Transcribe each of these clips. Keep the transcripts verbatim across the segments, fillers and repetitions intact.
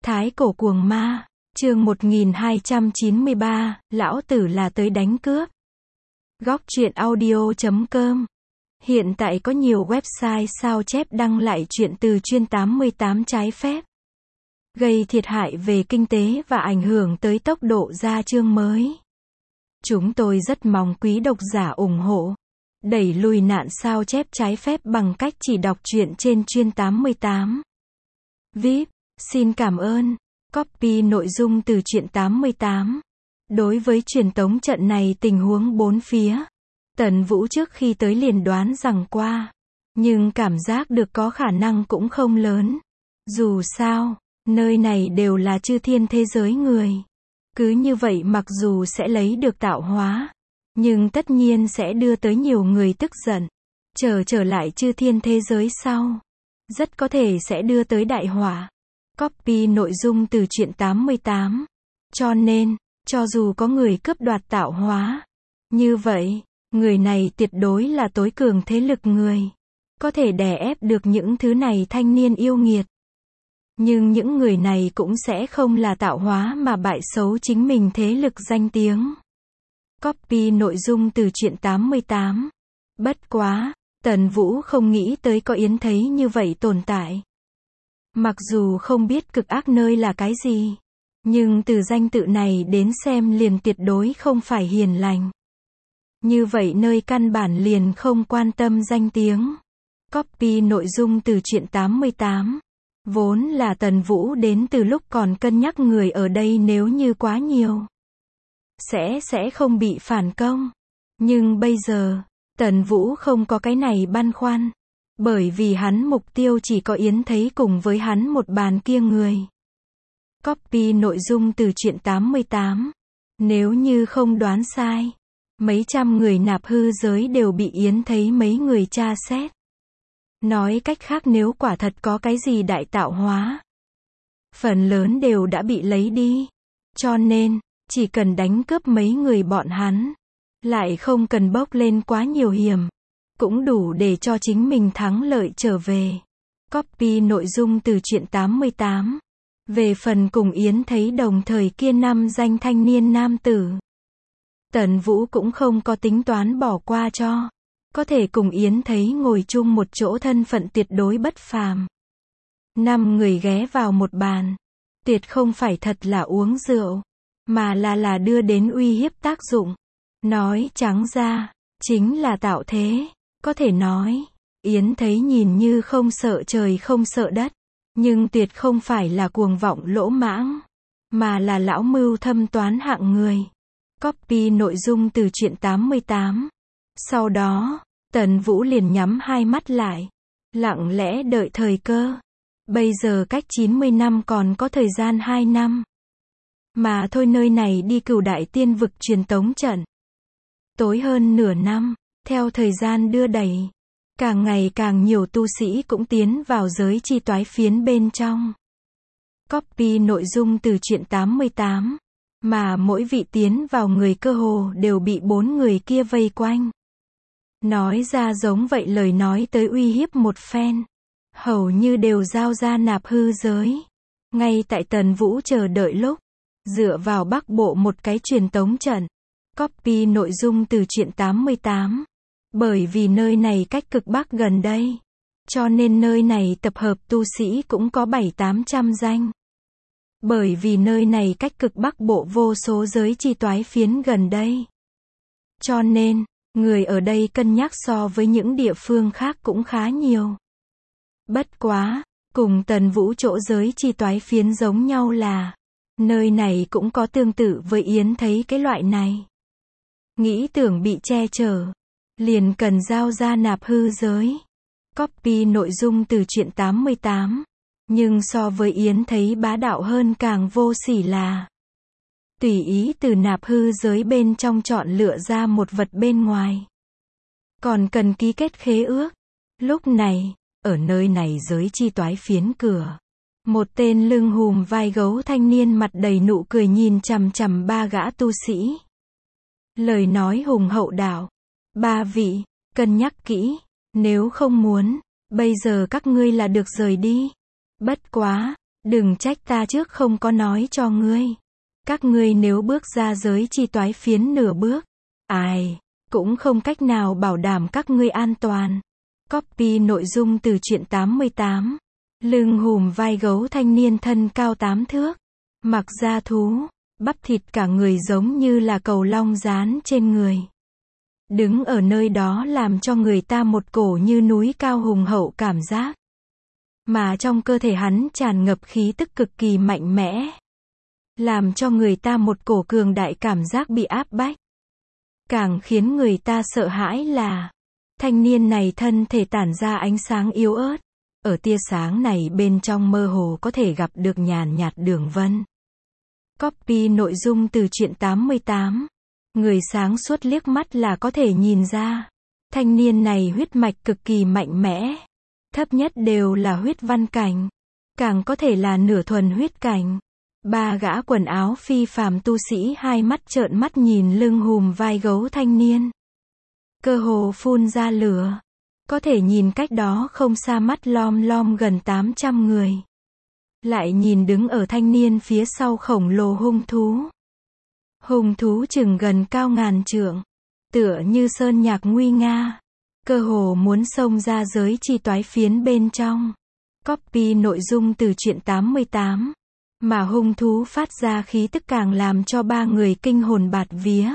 Thái cổ cuồng ma, chương một nghìn hai trăm chín mươi ba, lão tử là tới đánh cướp. Góc truyện audio chấm com. Hiện tại có nhiều website sao chép đăng lại chuyện từ chuyên tám mươi tám trái phép, gây thiệt hại về kinh tế và ảnh hưởng tới tốc độ ra chương mới. Chúng tôi rất mong quý độc giả ủng hộ, đẩy lùi nạn sao chép trái phép bằng cách chỉ đọc truyện trên chuyên tám mươi tám. vê i pê, xin cảm ơn. Copy nội dung từ truyện tám mươi tám. Đối với truyền tống trận này tình huống bốn phía, Tần Vũ trước khi tới liền đoán rằng qua, nhưng cảm giác được có khả năng cũng không lớn. Dù sao, nơi này đều là chư thiên thế giới người. Cứ như vậy mặc dù sẽ lấy được tạo hóa, nhưng tất nhiên sẽ đưa tới nhiều người tức giận. Trở trở lại chư thiên thế giới sau, rất có thể sẽ đưa tới đại họa. Copy nội dung từ truyện tám mươi tám. Cho nên, cho dù có người cướp đoạt tạo hóa, như vậy, người này tuyệt đối là tối cường thế lực người, có thể đè ép được những thứ này thanh niên yêu nghiệt. Nhưng những người này cũng sẽ không là tạo hóa mà bại xấu chính mình thế lực danh tiếng. Copy nội dung từ truyện tám mươi tám. Bất quá, Tần Vũ không nghĩ tới có yến thấy như vậy tồn tại. Mặc dù không biết cực ác nơi là cái gì, nhưng từ danh tự này đến xem liền tuyệt đối không phải hiền lành. Như vậy nơi căn bản liền không quan tâm danh tiếng. Copy nội dung từ truyện tám mươi tám. Vốn là Tần Vũ đến từ lúc còn cân nhắc người ở đây nếu như quá nhiều, sẽ sẽ không bị phản công. Nhưng bây giờ, Tần Vũ không có cái này băn khoăn. Bởi vì hắn mục tiêu chỉ có yến thấy cùng với hắn một bàn kia người. Copy nội dung từ truyện tám mươi tám. Nếu như không đoán sai, mấy trăm người nạp hư giới đều bị yến thấy mấy người tra xét. Nói cách khác nếu quả thật có cái gì đại tạo hóa, phần lớn đều đã bị lấy đi. Cho nên, chỉ cần đánh cướp mấy người bọn hắn, lại không cần bốc lên quá nhiều hiểm, cũng đủ để cho chính mình thắng lợi trở về. Copy nội dung từ truyện tám mươi tám. Về phần cùng yến thấy đồng thời kia năm danh thanh niên nam tử, Tần Vũ cũng không có tính toán bỏ qua cho. Có thể cùng yến thấy ngồi chung một chỗ thân phận tuyệt đối bất phàm. Năm người ghé vào một bàn, tuyệt không phải thật là uống rượu, mà là là đưa đến uy hiếp tác dụng. Nói trắng ra, chính là tạo thế. Có thể nói, yến thấy nhìn như không sợ trời không sợ đất, nhưng tuyệt không phải là cuồng vọng lỗ mãng, mà là lão mưu thâm toán hạng người. Copy nội dung từ truyện tám mươi tám. Sau đó, Tần Vũ liền nhắm hai mắt lại, lặng lẽ đợi thời cơ. Bây giờ cách chín mươi năm còn có thời gian hai năm. Mà thôi nơi này đi Cửu Đại Tiên Vực truyền tống trận. Tối hơn nửa năm, theo thời gian đưa đẩy, càng ngày càng nhiều tu sĩ cũng tiến vào giới chi toái phiến bên trong. Copy nội dung từ truyện tám mươi tám. Mà mỗi vị tiến vào người cơ hồ đều bị bốn người kia vây quanh. Nói ra giống vậy lời nói tới uy hiếp một phen, hầu như đều giao ra nạp hư giới. Ngay tại Tần Vũ chờ đợi lúc, dựa vào Bắc Bộ một cái truyền tống trận. Copy nội dung từ truyện tám mươi tám. Bởi vì nơi này cách cực Bắc gần đây, cho nên nơi này tập hợp tu sĩ cũng có bảy tám trăm danh. Bởi vì nơi này cách cực Bắc Bộ vô số giới chi toái phiến gần đây, cho nên, người ở đây cân nhắc so với những địa phương khác cũng khá nhiều. Bất quá, cùng Tần Vũ chỗ giới chi toái phiến giống nhau là, nơi này cũng có tương tự với yến thấy cái loại này. Nghĩ tưởng bị che chở, liền cần giao ra nạp hư giới. Copy nội dung từ truyện tám mươi tám. Nhưng so với yến thấy bá đạo hơn càng vô sỉ là tùy ý từ nạp hư giới bên trong chọn lựa ra một vật bên ngoài, còn cần ký kết khế ước. Lúc này, ở nơi này giới chi toái phiến cửa, một tên lưng hùm vai gấu thanh niên mặt đầy nụ cười nhìn chằm chằm ba gã tu sĩ. Lời nói hùng hậu đạo: ba vị, cân nhắc kỹ, nếu không muốn, bây giờ các ngươi là được rời đi. Bất quá, Đừng trách ta trước không có nói cho ngươi. Các ngươi nếu bước ra giới chi toái phiến nửa bước, ai cũng không cách nào bảo đảm các ngươi an toàn. Copy nội dung từ truyện tám mươi tám. Lưng hùm vai gấu thanh niên thân cao tám thước, mặc da thú, bắp thịt cả người giống như là cầu long dán trên người. Đứng ở nơi đó làm cho người ta một cổ như núi cao hùng hậu cảm giác. Mà trong cơ thể hắn tràn ngập khí tức cực kỳ mạnh mẽ, làm cho người ta một cổ cường đại cảm giác bị áp bách. Càng khiến người ta sợ hãi là, thanh niên này thân thể tản ra ánh sáng yếu ớt. Ở tia sáng này bên trong mơ hồ có thể gặp được nhàn nhạt đường vân. Copy nội dung từ truyện tám mươi tám. Người sáng suốt liếc mắt là có thể nhìn ra. Thanh niên này huyết mạch cực kỳ mạnh mẽ. Thấp nhất đều là huyết văn cảnh. Càng có thể là nửa thuần huyết cảnh. Ba gã quần áo phi phàm tu sĩ hai mắt trợn mắt nhìn lưng hùm vai gấu thanh niên. Cơ hồ phun ra lửa. Có thể nhìn cách đó không xa mắt lom lom gần tám trăm người. Lại nhìn đứng ở thanh niên phía sau khổng lồ hung thú. Hung thú chừng gần cao ngàn trượng. Tựa như sơn nhạc nguy nga. Cơ hồ muốn xông ra giới chi toái phiến bên trong. Copy nội dung từ truyện tám mươi tám. Mà hung thú phát ra khí tức càng làm cho ba người kinh hồn bạt vía.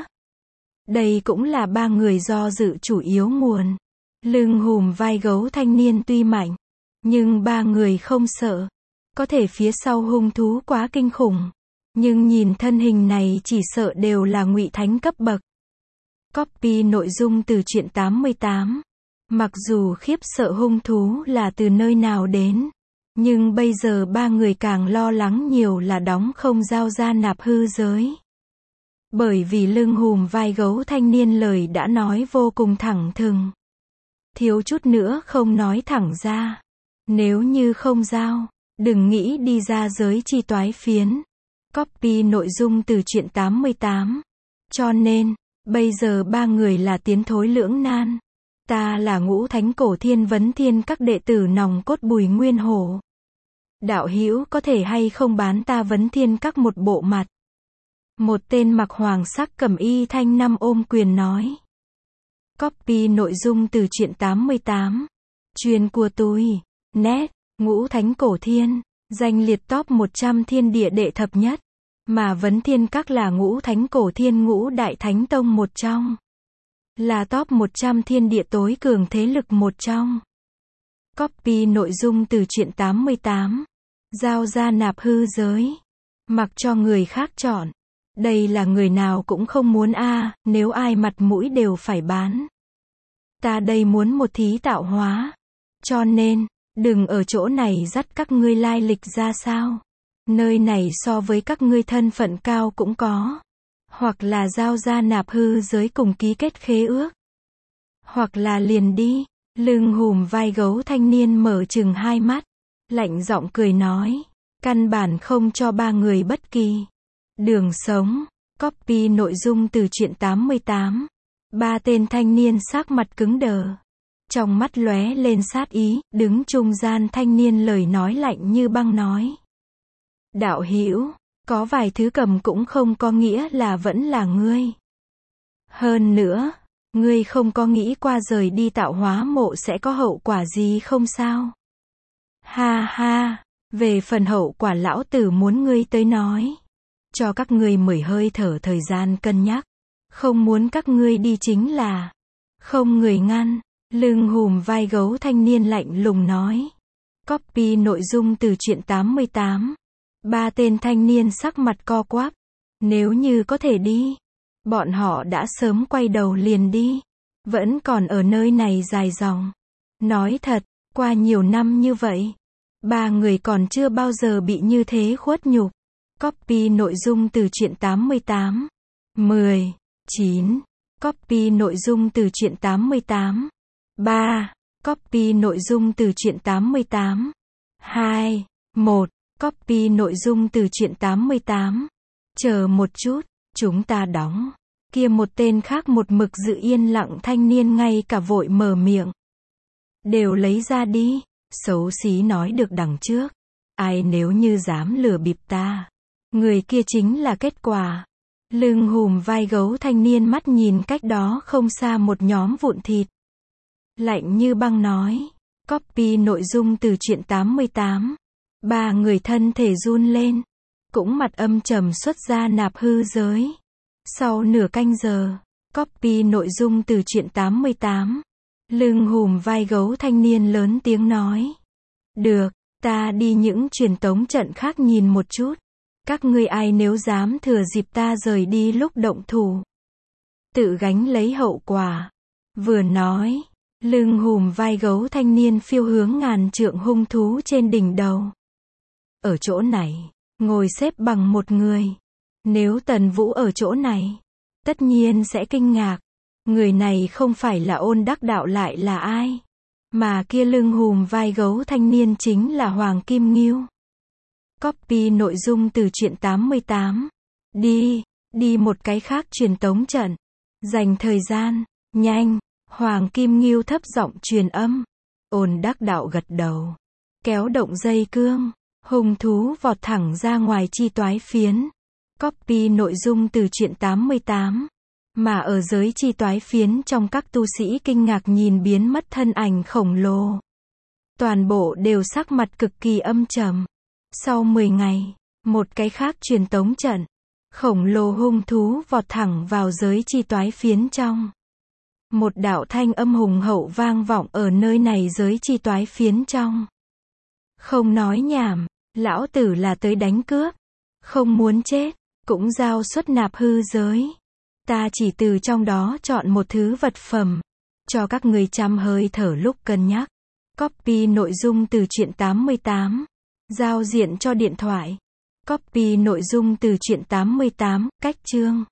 Đây cũng là ba người do dự chủ yếu nguồn. Lưng hùm vai gấu thanh niên tuy mạnh, nhưng ba người không sợ. Có thể phía sau hung thú quá kinh khủng, nhưng nhìn thân hình này chỉ sợ đều là ngụy thánh cấp bậc. Copy nội dung từ truyện tám mươi tám. Mặc dù khiếp sợ hung thú là từ nơi nào đến, nhưng bây giờ ba người càng lo lắng nhiều là đóng không giao ra nạp hư giới. Bởi vì lưng hùm vai gấu thanh niên lời đã nói vô cùng thẳng thừng. Thiếu chút nữa không nói thẳng ra. Nếu như không giao, đừng nghĩ đi ra giới chi toái phiến. Copy nội dung từ truyện tám mươi tám. Cho nên, bây giờ ba người là tiến thối lưỡng nan. Ta là Ngũ Thánh Cổ Thiên Vấn Thiên các đệ tử nòng cốt Bùi Nguyên Hổ. Đạo hữu có thể hay không bán ta Vấn Thiên các một bộ mặt? Một tên mặc hoàng sắc cẩm y thanh năm ôm quyền nói. Copy nội dung từ truyện tám mươi tám. Truyền của tôi. Net. Ngũ Thánh Cổ Thiên. Danh liệt top một trăm thiên địa đệ thập nhất. Mà Vấn Thiên các là Ngũ Thánh Cổ Thiên Ngũ Đại Thánh Tông một trong. Là top một trăm thiên địa tối cường thế lực một trong. Copy nội dung từ truyện tám mươi tám. Giao ra nạp hư giới. Mặc cho người khác chọn. Đây là người nào cũng không muốn a, à, nếu ai mặt mũi đều phải bán. Ta đây muốn một thí tạo hóa. Cho nên, đừng ở chỗ này dắt các ngươi lai lịch ra sao. Nơi này so với các ngươi thân phận cao cũng có. Hoặc là giao ra nạp hư giới cùng ký kết khế ước. Hoặc là liền đi. Lưng hùm vai gấu thanh niên mở chừng hai mắt. Lạnh giọng cười nói. Căn bản không cho ba người bất kỳ đường sống. Copy nội dung từ truyện tám mươi tám. Ba tên thanh niên sắc mặt cứng đờ. Trong mắt lóe lên sát ý, đứng trung gian thanh niên lời nói lạnh như băng nói. Đạo hữu, có vài thứ cầm cũng không có nghĩa là vẫn là ngươi. Hơn nữa, ngươi không có nghĩ qua rời đi tạo hóa mộ sẽ có hậu quả gì không sao? Ha ha, về phần hậu quả lão tử muốn ngươi tới nói. Cho các ngươi mười hơi thở thời gian cân nhắc. Không muốn các ngươi đi chính là không người ngăn. Lưng hùm vai gấu thanh niên lạnh lùng nói. Copy nội dung từ truyện tám mươi tám. Ba tên thanh niên sắc mặt co quắp. Nếu như có thể đi, bọn họ đã sớm quay đầu liền đi. Vẫn còn ở nơi này dài dòng. Nói thật, qua nhiều năm như vậy, ba người còn chưa bao giờ bị như thế khuất nhục. Copy nội dung từ truyện tám mươi tám. mười, chín. Copy nội dung từ truyện tám mươi tám. ba. Copy nội dung từ truyện tám mươi tám. hai, một. Copy nội dung từ truyện tám mươi tám. Chờ một chút, chúng ta đóng. Kia một tên khác một mực giữ yên lặng thanh niên ngay cả vội mở miệng. Đều lấy ra đi, xấu xí nói được đằng trước. Ai nếu như dám lừa bịp ta, người kia chính là kết quả. Lưng hùm vai gấu thanh niên mắt nhìn cách đó không xa một nhóm vụn thịt. Lạnh như băng nói. Copy nội dung từ truyện tám mươi tám. Ba người thân thể run lên. Cũng mặt âm trầm xuất ra nạp hư giới. Sau nửa canh giờ, copy nội dung từ truyện tám mươi tám. Lưng hùm vai gấu thanh niên lớn tiếng nói. Được, ta đi những truyền tống trận khác nhìn một chút. Các ngươi ai nếu dám thừa dịp ta rời đi lúc động thủ, tự gánh lấy hậu quả. Vừa nói, lưng hùm vai gấu thanh niên phiêu hướng ngàn trượng hung thú trên đỉnh đầu. Ở chỗ này, ngồi xếp bằng một người. Nếu Tần Vũ ở chỗ này, tất nhiên sẽ kinh ngạc. Người này không phải là Ôn Đắc Đạo lại là ai? Mà kia lưng hùm vai gấu thanh niên chính là Hoàng Kim Ngưu. Copy nội dung từ truyện tám mươi tám. Đi, đi một cái khác truyền tống trận. Dành thời gian, nhanh. Hoàng Kim Ngưu thấp giọng truyền âm. Ôn Đắc Đạo gật đầu. Kéo động dây cương. Hung thú vọt thẳng ra ngoài chi toái phiến. Copy nội dung từ truyện tám mươi tám. Mà ở giới chi toái phiến trong các tu sĩ kinh ngạc nhìn biến mất thân ảnh khổng lồ. Toàn bộ đều sắc mặt cực kỳ âm trầm. Sau mười ngày, một cái khác truyền tống trận. Khổng lồ hung thú vọt thẳng vào giới chi toái phiến trong. Một đạo thanh âm hùng hậu vang vọng ở nơi này giới chi toái phiến trong. Không nói nhảm, lão tử là tới đánh cướp. Không muốn chết, cũng giao xuất nạp hư giới. Ta chỉ từ trong đó chọn một thứ vật phẩm. Cho các người trăm hơi thở lúc cân nhắc. Copy nội dung từ truyện tám mươi tám. Giao diện cho điện thoại. Copy nội dung từ truyện tám mươi tám, cách chương.